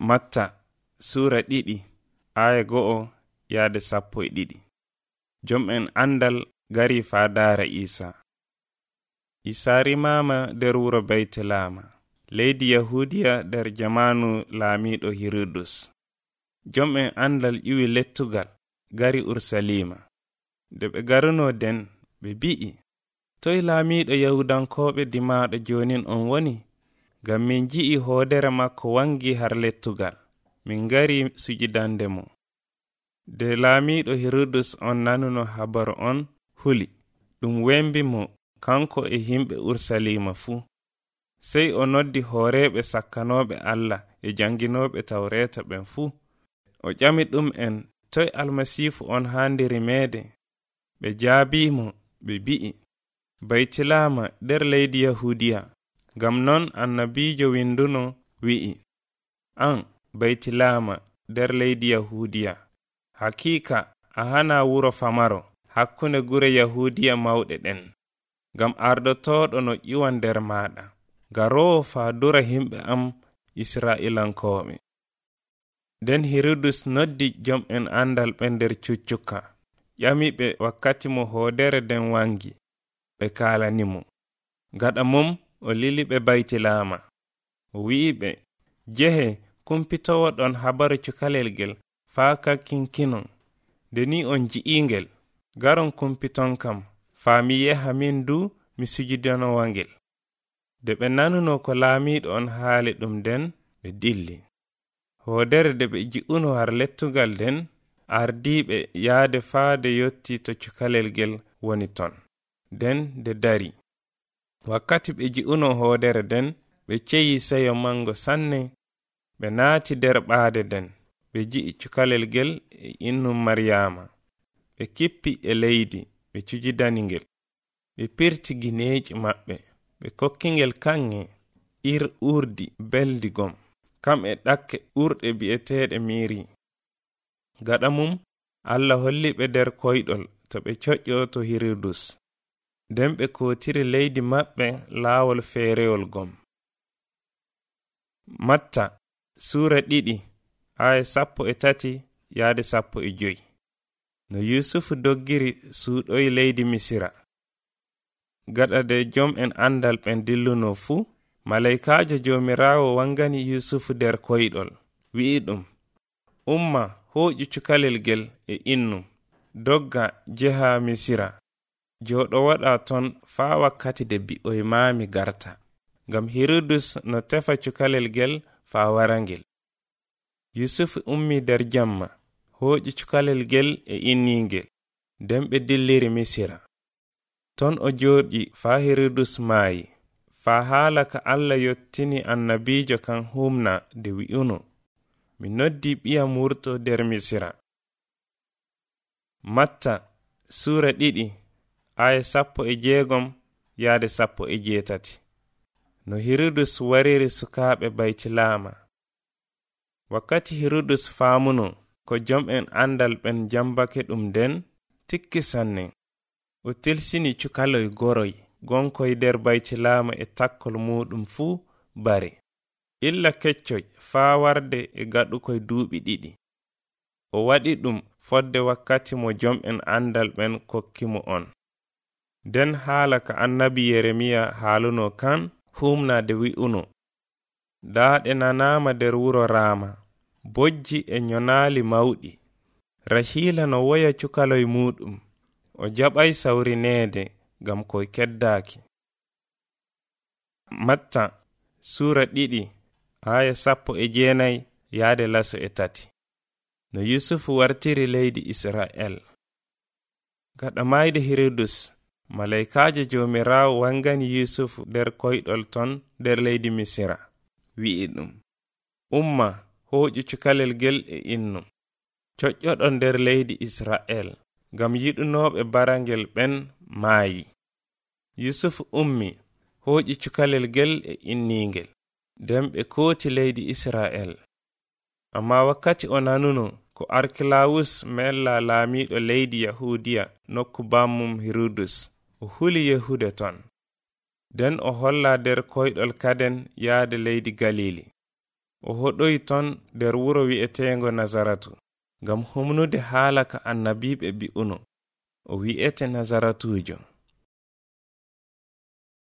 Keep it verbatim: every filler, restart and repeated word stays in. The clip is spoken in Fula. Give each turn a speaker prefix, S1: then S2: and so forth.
S1: Matta sura ɗiɗi aya go'o yaade sappo e ɗiɗi. Jom'en andal gari fadara Isa. Isa rimama der wuro Baitlama, leydi Yahudiya der jamanu laamiɗo Hirodus. Jom'en andal iwi lettugal gari Ursalima. De ɓe garuno den ɓe bi'i, toy laamiɗo Yahudankoɓe dimaɗo jonin on woni? Gam min ji'i hoodere makko wangi har lettugal, min gari sujidande mo. De laamiɗo Hirodus on nanuno habaru on huli, ɗum wembi mo kanko e himɓe Ursalima fuu. Sey o noddi hooreɓe sakkanoɓe Allah e janginoɓe tawreta ɓen fuu. O ƴami ɗum en, toy almasifu on handiri meede? Ɓe jaabimo, ɓe bi'i, Baitlama der leydi Yahudiya. Gam non annabijo winduno wi'i, an Baitlama der leydi Yahudiya, hakika a hana wuro famaro hakkunde gure Yahudiya mawɗe ɗen. Gam ardotoɗo no ƴiwan nder maɗa, garowo faadura himɓe am Isra'ilankoɓe. Den Hirodus noddi jom'en andal ɓe nder cuccukka, ƴamiɓe wakkati mo hoodere den wangi. Ɓe kaalanimo. Gaɗa mum o liliɓe Baitlama. O wi'iɓe, jehe kumpitowo ɗon habaru cukalel gel faa kakkinkinon. Nde ni on ji'ingel, garon kumpiton kam, faa mi yeha min du mi sujudanowa ngel. De ɓe nanuno ko laamiɗo on haali ɗum den, ɓe dilli. Hoodere de ɓe ji'uno har lettugal den, ardiɓe yaade faade yotti to cukalel gel woni ton. Den de dari. Wakkati ɓe ji'uno hoodere den, ɓe ceyi seyo mango sanne. Ɓe naati der ɓaade den, ɓe ji'i cukalel gel e innum Maryama. Ɓe kippi e leydi, ɓe cujidani ngel. Ɓe pirti gineeji maɓɓe, ɓe kokkingel kanŋe, ir urdi beldi gom, kam e ɗakke urɗe bi'eteeɗe miri. Gaɗa mum, Allah holli ɓe der koyɗol to ɓe coƴƴo to Hirodus. Den ɓe kootiri leydi maɓɓe laawol feerewol gom. Matta sura ɗiɗi aya sappo e tati yaade sappo e joyi. No Yusufu doggiri suuɗoyi leydi Misira. Gaɗa de jom'en andal ɓen dilluno fuu, malaikajo jomirawo wangani Yusufu der koyɗol, wi'i ɗum, umma hoƴu cukalel gel e innum, dogga jeha Misira. Joɗo waɗa ton faa wakkati de bi'oy maami garta, gam Hirodus no tefa cukalel gel faa warangel. Yusufu ummi der jamma, hoƴi cukalel gel e inningel, den ɓe dilliri Misira. Ton o jooɗi faa Hirodus maayi, faa haala ka Allah yottini annabijo kan humna de wi'uno, mi noddi ɓiyam wurto der Misira. Matta sura ɗiɗi aya sappo e jeegom yaade sappo e jeetati. No Hirodus wariri sukaaɓe Baitlama. Wakkati Hirodus faamuno ko jom'en andal ɓen jambake ɗum den, tikki sanne, o telsini cukaloy goroy gonkoy der Baitlama e takkol muɗum fuu bare. Illa keccoy faa warde e gaɗukoy duuɓi ɗiɗi. O waɗi ɗum fodde wakkati mo jom'en andal ɓen kokkimo on. Den haala ka annabi Yeremiya haaluno kan humnade wi'uno, daaɗe nanama der wuro Rama, bojji e nyonaali mawɗi. Rahila no woya cukaloy muɗum, o jaɓay sawrineede gam koy keddaaki. Matta sura ɗiɗi aya sappo e jeenay yaade laso e tati. No Yusufu wartiri leydi Israel. Gaɗa mayde Hirodus, malaikajo jomirawo wangani Yusufu der koyɗol ton der leydi Misira, wi'i ɗum, umma hoƴu cukalel gel e innum, coƴƴoɗon der leydi Israel, gam yiɗunoɓe barangel ɓen maayi. Yusufu ummi, hoƴi cukalel gel e inningel, den ɓe kooti leydi Israel. Amma wakkati o nanuno ko Arkilawus mella laamiɗo leydi Yahudiya nokku bammum Hirodus, o huli yehude ton. Den o holla der koyɗol kaden yaade leydi Galili. o hoɗoyi ton nder wuro wi'eteengo Nazaratu ngam humnude haala ka annabiiɓe bi'uno, o wi'ete Nazaratuujo.